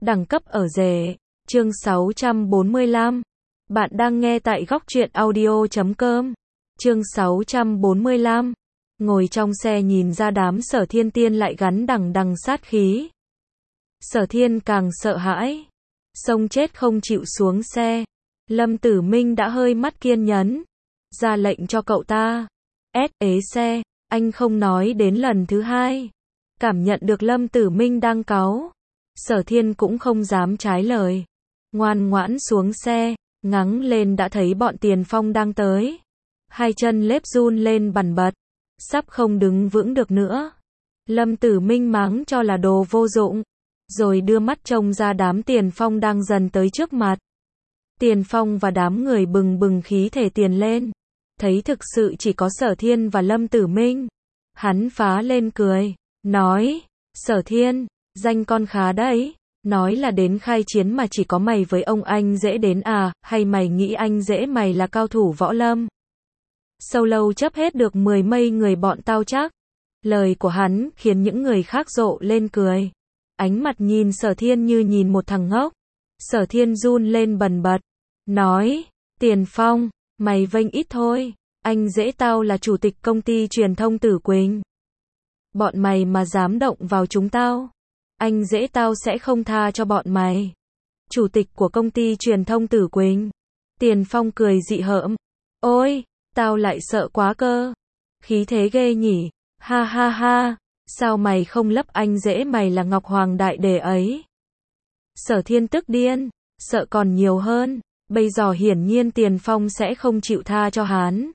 Đẳng cấp ở rể. Chương 645. Bạn đang nghe tại góc truyện audio.com. Chương 645. Ngồi trong xe nhìn ra đám Sở Thiên Tiên lại gắn đằng đằng sát khí. Sở Thiên càng sợ hãi. Xông chết không chịu xuống xe. Lâm Tử Minh đã hơi mất kiên nhẫn. Ra lệnh cho cậu ta. Ế xe. Anh không nói đến lần thứ hai. Cảm nhận được Lâm Tử Minh đang cáu. Sở Thiên cũng không dám trái lời. Ngoan ngoãn xuống xe. Ngắng lên đã thấy bọn Tiền Phong đang tới. Hai chân lép run lên bần bật. Sắp không đứng vững được nữa. Lâm Tử Minh mắng cho là đồ vô dụng. Rồi đưa mắt trông ra đám Tiền Phong đang dần tới trước mặt. Tiền Phong và đám người bừng bừng khí thể tiền lên. Thấy thực sự chỉ có Sở Thiên và Lâm Tử Minh. Hắn phá lên cười. Nói, Sở Thiên, danh con khá đấy. Nói là đến khai chiến mà chỉ có mày với ông anh dễ đến à, hay mày nghĩ anh dễ mày là cao thủ võ lâm? Sâu lâu chấp hết được 10 mây người bọn tao chắc. Lời của hắn khiến những người khác rộ lên cười. Ánh mặt nhìn Sở Thiên như nhìn một thằng ngốc. Sở Thiên run lên bần bật. Nói, Tiền Phong, mày vênh ít thôi. Anh dễ tao là chủ tịch công ty truyền thông Tử Quỳnh. Bọn mày mà dám động vào chúng tao. Anh dễ tao sẽ không tha cho bọn mày. Chủ tịch của công ty truyền thông Tử Quỳnh. Tiền Phong cười dị hợm. Ôi, tao lại sợ quá cơ. Khí thế ghê nhỉ. Ha ha ha. Sao mày không lấp anh dễ mày là Ngọc Hoàng Đại Đế ấy? Sở Thiên tức điên. Sợ còn nhiều hơn. Bây giờ hiển nhiên Tiền Phong sẽ không chịu tha cho hắn.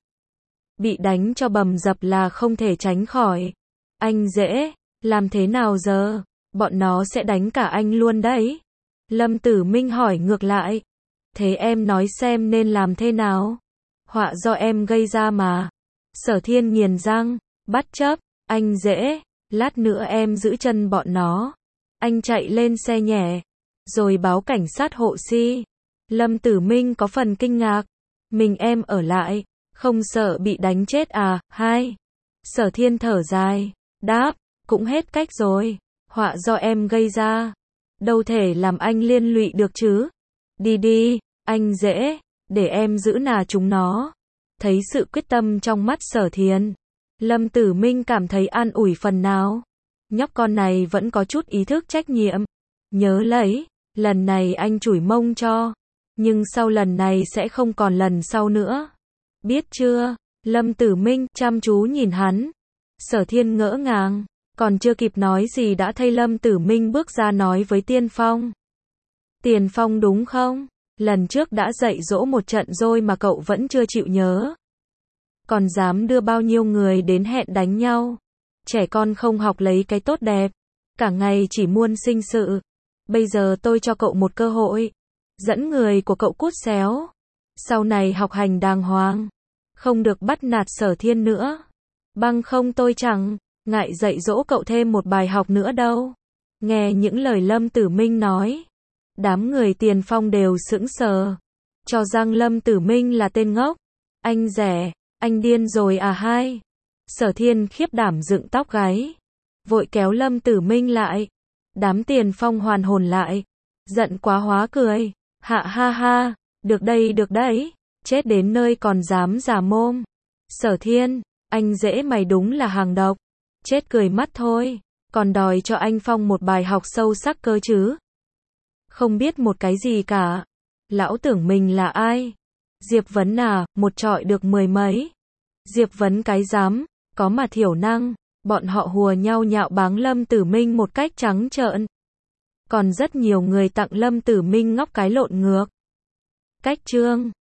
Bị đánh cho bầm dập là không thể tránh khỏi. Anh dễ. Làm thế nào giờ? Bọn nó sẽ đánh cả anh luôn đấy. Lâm Tử Minh hỏi ngược lại. Thế em nói xem nên làm thế nào? Họa do em gây ra mà. Sở Thiên nghiền răng. Bắt chấp. Anh dễ. Lát nữa em giữ chân bọn nó. Anh chạy lên xe nhẹ. Rồi báo cảnh sát hộ si. Lâm Tử Minh có phần kinh ngạc. Mình em ở lại. Không sợ bị đánh chết à? Hai. Sở Thiên thở dài. Đáp. Cũng hết cách rồi. Họa do em gây ra. Đâu thể làm anh liên lụy được chứ. Đi đi, anh dễ. Để em giữ nà chúng nó. Thấy sự quyết tâm trong mắt Sở Thiên. Lâm Tử Minh cảm thấy an ủi phần nào. Nhóc con này vẫn có chút ý thức trách nhiệm. Nhớ lấy, lần này anh chủi mông cho. Nhưng sau lần này sẽ không còn lần sau nữa. Biết chưa? Lâm Tử Minh chăm chú nhìn hắn. Sở Thiên ngỡ ngàng. Còn chưa kịp nói gì đã thấy Lâm Tử Minh bước ra nói với Tiền Phong. Tiền Phong đúng không? Lần trước đã dạy dỗ một trận rồi mà cậu vẫn chưa chịu nhớ. Còn dám đưa bao nhiêu người đến hẹn đánh nhau. Trẻ con không học lấy cái tốt đẹp. Cả ngày chỉ muôn sinh sự. Bây giờ tôi cho cậu một cơ hội. Dẫn người của cậu cút xéo. Sau này học hành đàng hoàng. Không được bắt nạt Sở Thiên nữa. Bằng không tôi chẳng ngại dạy dỗ cậu thêm một bài học nữa đâu. Nghe những lời Lâm Tử Minh nói. Đám người Tiền Phong đều sững sờ. Cho rằng Lâm Tử Minh là tên ngốc. Anh rẻ, anh điên rồi à hai. Sở Thiên khiếp đảm dựng tóc gáy. Vội kéo Lâm Tử Minh lại. Đám Tiền Phong hoàn hồn lại. Giận quá hóa cười. Hạ ha ha, được đấy. Chết đến nơi còn dám giả mồm. Sở Thiên, anh dễ mày đúng là hàng độc. Chết cười mắt thôi. Còn đòi cho anh Phong một bài học sâu sắc cơ chứ. Không biết một cái gì cả. Lão tưởng mình là ai? Diệp Vấn à, một trọi được 10 mấy. Diệp Vấn cái dám, có mà thiểu năng. Bọn họ hùa nhau nhạo báng Lâm Tử Minh một cách trắng trợn. Còn rất nhiều người tặng Lâm Tử Minh ngóc cái lộn ngược. Cách chương